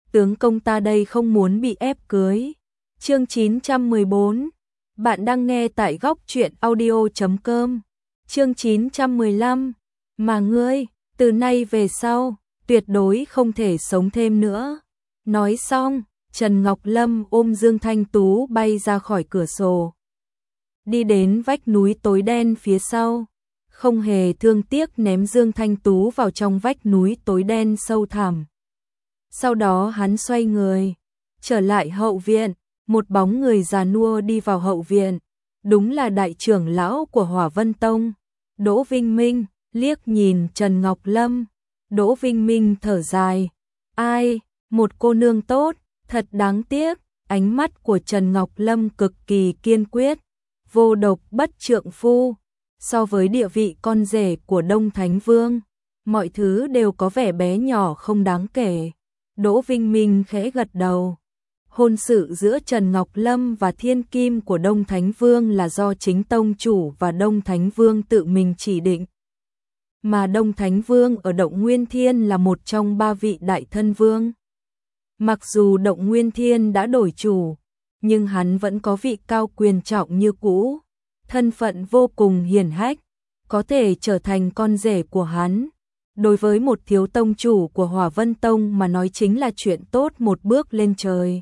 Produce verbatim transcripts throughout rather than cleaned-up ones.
tướng công ta đây không muốn bị ép cưới. Chương chín trăm mười bốn. Bạn đang nghe tại góc truyện audio chấm com. Chương chín trăm mười lăm. Mà ngươi, từ nay về sau, tuyệt đối không thể sống thêm nữa. Nói xong, Trần Ngọc Lâm ôm Dương Thanh Tú bay ra khỏi cửa sổ. Đi đến vách núi tối đen phía sau, không hề thương tiếc ném Dương Thanh Tú vào trong vách núi tối đen sâu thẳm. Sau đó hắn xoay người, trở lại hậu viện, một bóng người già nua đi vào hậu viện, đúng là đại trưởng lão của Hỏa Vân Tông, Đỗ Vinh Minh, liếc nhìn Trần Ngọc Lâm, Đỗ Vinh Minh thở dài, ai, một cô nương tốt, thật đáng tiếc, ánh mắt của Trần Ngọc Lâm cực kỳ kiên quyết, vô độc bất trượng phu, so với địa vị con rể của Đông Thánh Vương, mọi thứ đều có vẻ bé nhỏ không đáng kể. Đỗ Vinh Minh khẽ gật đầu. Hôn sự giữa Trần Ngọc Lâm và thiên kim của Đông Thánh Vương là do chính tông chủ và Đông Thánh Vương tự mình chỉ định. Mà Đông Thánh Vương ở Động Nguyên Thiên là một trong ba vị đại thân vương. Mặc dù Động Nguyên Thiên đã đổi chủ, nhưng hắn vẫn có vị cao quyền trọng như cũ, thân phận vô cùng hiển hách, có thể trở thành con rể của hắn. Đối với một thiếu tông chủ của Hỏa Vân Tông mà nói chính là chuyện tốt một bước lên trời.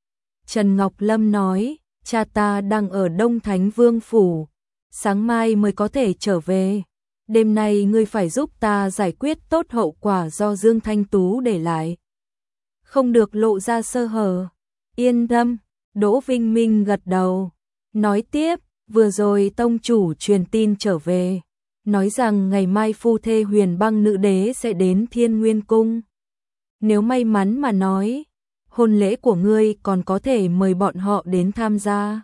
Trần Ngọc Lâm nói, cha ta đang ở Đông Thánh Vương Phủ, sáng mai mới có thể trở về. Đêm nay ngươi phải giúp ta giải quyết tốt hậu quả do Dương Thanh Tú để lại. Không được lộ ra sơ hở. Yên tâm, Đỗ Vinh Minh gật đầu. Nói tiếp, vừa rồi tông chủ truyền tin trở về, nói rằng ngày mai phu thê Huyền Băng nữ đế sẽ đến Thiên Nguyên Cung. Nếu may mắn mà nói, hôn lễ của ngươi còn có thể mời bọn họ đến tham gia.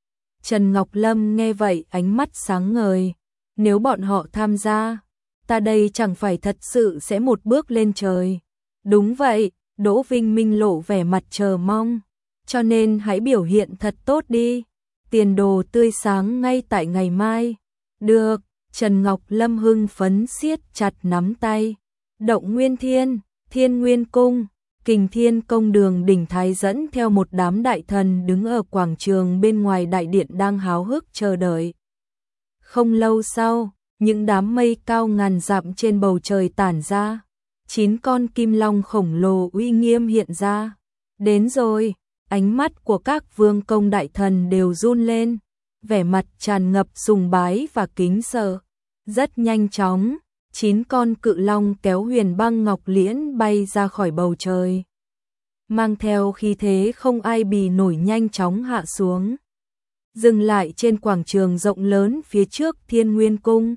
Trần Ngọc Lâm nghe vậy ánh mắt sáng ngời. Nếu bọn họ tham gia, ta đây chẳng phải thật sự sẽ một bước lên trời. Đúng vậy, Đỗ Vinh Minh lộ vẻ mặt chờ mong. Cho nên hãy biểu hiện thật tốt đi. Tiền đồ tươi sáng ngay tại ngày mai. Được, Trần Ngọc Lâm hưng phấn siết chặt nắm tay. Động Nguyên Thiên, Thiên Nguyên Cung, Kình Thiên Công Đường đỉnh thái dẫn theo một đám đại thần đứng ở quảng trường bên ngoài đại điện đang háo hức chờ đợi. Không lâu sau, những đám mây cao ngàn dặm trên bầu trời tản ra, chín con kim long khổng lồ uy nghiêm hiện ra. Đến rồi, ánh mắt của các vương công đại thần đều run lên, vẻ mặt tràn ngập sùng bái và kính sợ. Rất nhanh chóng, chín con cự long kéo Huyền Băng Ngọc Liễn bay ra khỏi bầu trời, mang theo khí thế không ai bì nổi nhanh chóng hạ xuống, dừng lại trên quảng trường rộng lớn phía trước Thiên Nguyên Cung.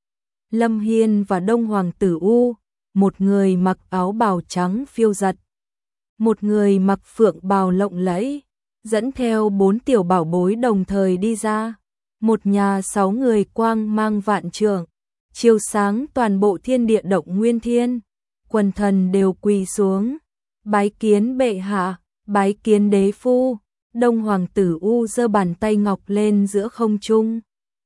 Lâm Hiên và Đông Hoàng Tử U, một người mặc áo bào trắng phiêu giật, một người mặc phượng bào lộng lẫy, dẫn theo bốn tiểu bảo bối đồng thời đi ra. Một nhà sáu người quang mang vạn trượng, chiếu sáng toàn bộ thiên địa Động Nguyên Thiên. Quần thần đều quỳ xuống, bái kiến bệ hạ, bái kiến đế phu. Đông Hoàng Tử U giơ bàn tay ngọc lên giữa không trung.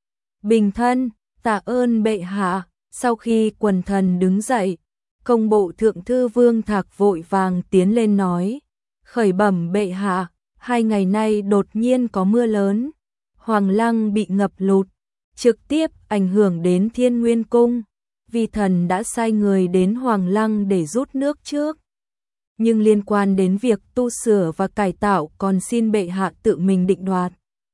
Bình thân, tạ ơn bệ hạ. Sau khi quần thần đứng dậy, công bộ thượng thư Vương Thạc vội vàng tiến lên nói, khởi bẩm bệ hạ, hai ngày nay đột nhiên có mưa lớn, Hoàng Lăng bị ngập lụt, trực tiếp ảnh hưởng đến Thiên Nguyên Cung. Vi thần đã sai người đến Hoàng Lăng để rút nước trước, nhưng liên quan đến việc tu sửa và cải tạo còn xin bệ hạ tự mình định đoạt.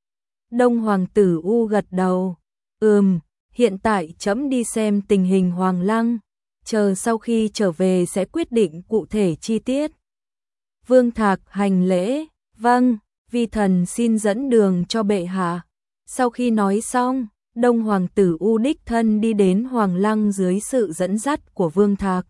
Đông Hoàng Tử U gật đầu, ừm, hiện tại trẫm đi xem tình hình Hoàng Lăng, chờ sau khi trở về sẽ quyết định cụ thể chi tiết. Vương Thạc hành lễ, vâng, vi thần xin dẫn đường cho bệ hạ. Sau khi nói xong, Đông Hoàng Tử U đích thân đi đến Hoàng Lăng dưới sự dẫn dắt của Vương Thạc.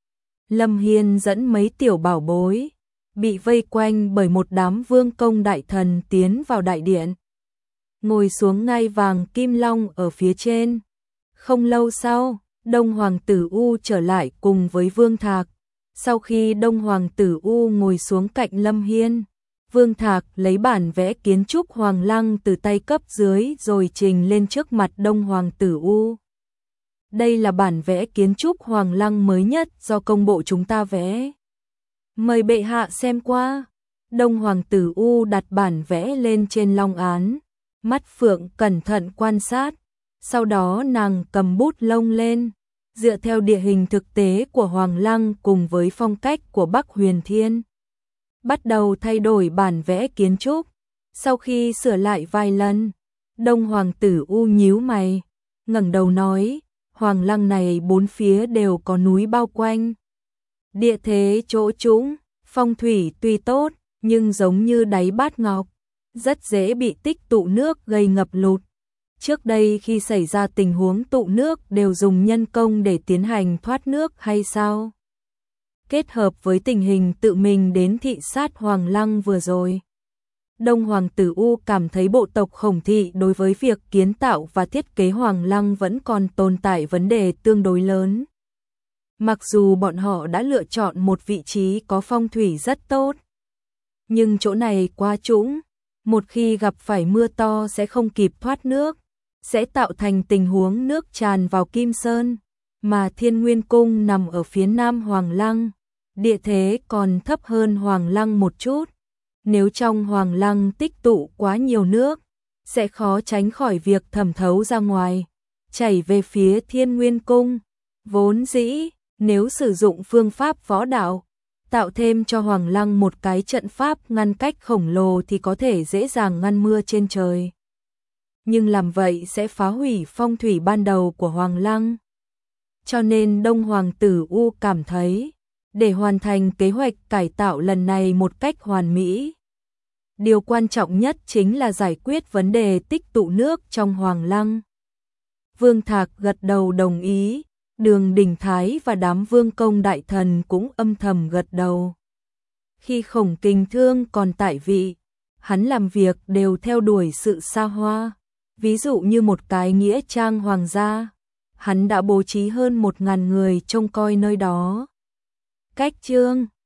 Lâm Hiên dẫn mấy tiểu bảo bối, bị vây quanh bởi một đám vương công đại thần tiến vào đại điện, ngồi xuống ngai vàng kim long ở phía trên. Không lâu sau, Đông Hoàng Tử U trở lại cùng với Vương Thạc. Sau khi Đông Hoàng Tử U ngồi xuống cạnh Lâm Hiên, Vương Thạc lấy bản vẽ kiến trúc Hoàng Lăng từ tay cấp dưới rồi trình lên trước mặt Đông Hoàng Tử U. Đây là bản vẽ kiến trúc Hoàng Lăng mới nhất do công bộ chúng ta vẽ. Mời bệ hạ xem qua. Đông hoàng tử U đặt bản vẽ lên trên long án, mắt phượng cẩn thận quan sát, sau đó nàng cầm bút lông lên, dựa theo địa hình thực tế của Hoàng Lăng cùng với phong cách của Bắc Huyền Thiên, bắt đầu thay đổi bản vẽ kiến trúc. Sau khi sửa lại vài lần, Đông hoàng tử U nhíu mày, ngẩng đầu nói, Hoàng Lăng này bốn phía đều có núi bao quanh. Địa thế chỗ trũng, phong thủy tuy tốt, nhưng giống như đáy bát ngọc, rất dễ bị tích tụ nước gây ngập lụt. Trước đây khi xảy ra tình huống tụ nước đều dùng nhân công để tiến hành thoát nước hay sao? Kết hợp với tình hình tự mình đến thị sát Hoàng Lăng vừa rồi, Đông hoàng tử U cảm thấy bộ tộc Khổng Thị đối với việc kiến tạo và thiết kế Hoàng Lăng vẫn còn tồn tại vấn đề tương đối lớn. Mặc dù bọn họ đã lựa chọn một vị trí có phong thủy rất tốt, nhưng chỗ này quá trũng, một khi gặp phải mưa to sẽ không kịp thoát nước, sẽ tạo thành tình huống nước tràn vào Kim Sơn, mà Thiên Nguyên Cung nằm ở phía nam Hoàng Lăng, địa thế còn thấp hơn Hoàng Lăng một chút. Nếu trong Hoàng Lăng tích tụ quá nhiều nước, sẽ khó tránh khỏi việc thẩm thấu ra ngoài, chảy về phía Thiên Nguyên Cung. Vốn dĩ, nếu sử dụng phương pháp võ đạo, tạo thêm cho Hoàng Lăng một cái trận pháp ngăn cách khổng lồ thì có thể dễ dàng ngăn mưa trên trời. Nhưng làm vậy sẽ phá hủy phong thủy ban đầu của Hoàng Lăng. Cho nên Đông hoàng tử U cảm thấy, để hoàn thành kế hoạch cải tạo lần này một cách hoàn mỹ, điều quan trọng nhất chính là giải quyết vấn đề tích tụ nước trong Hoàng Lăng. Vương Thạc gật đầu đồng ý, Đường Đình Thái và đám vương công đại thần cũng âm thầm gật đầu. Khi Khổng Kình Thương còn tại vị, hắn làm việc đều theo đuổi sự xa hoa, ví dụ như một cái nghĩa trang hoàng gia, hắn đã bố trí hơn một ngàn người trông coi nơi đó. Cách chương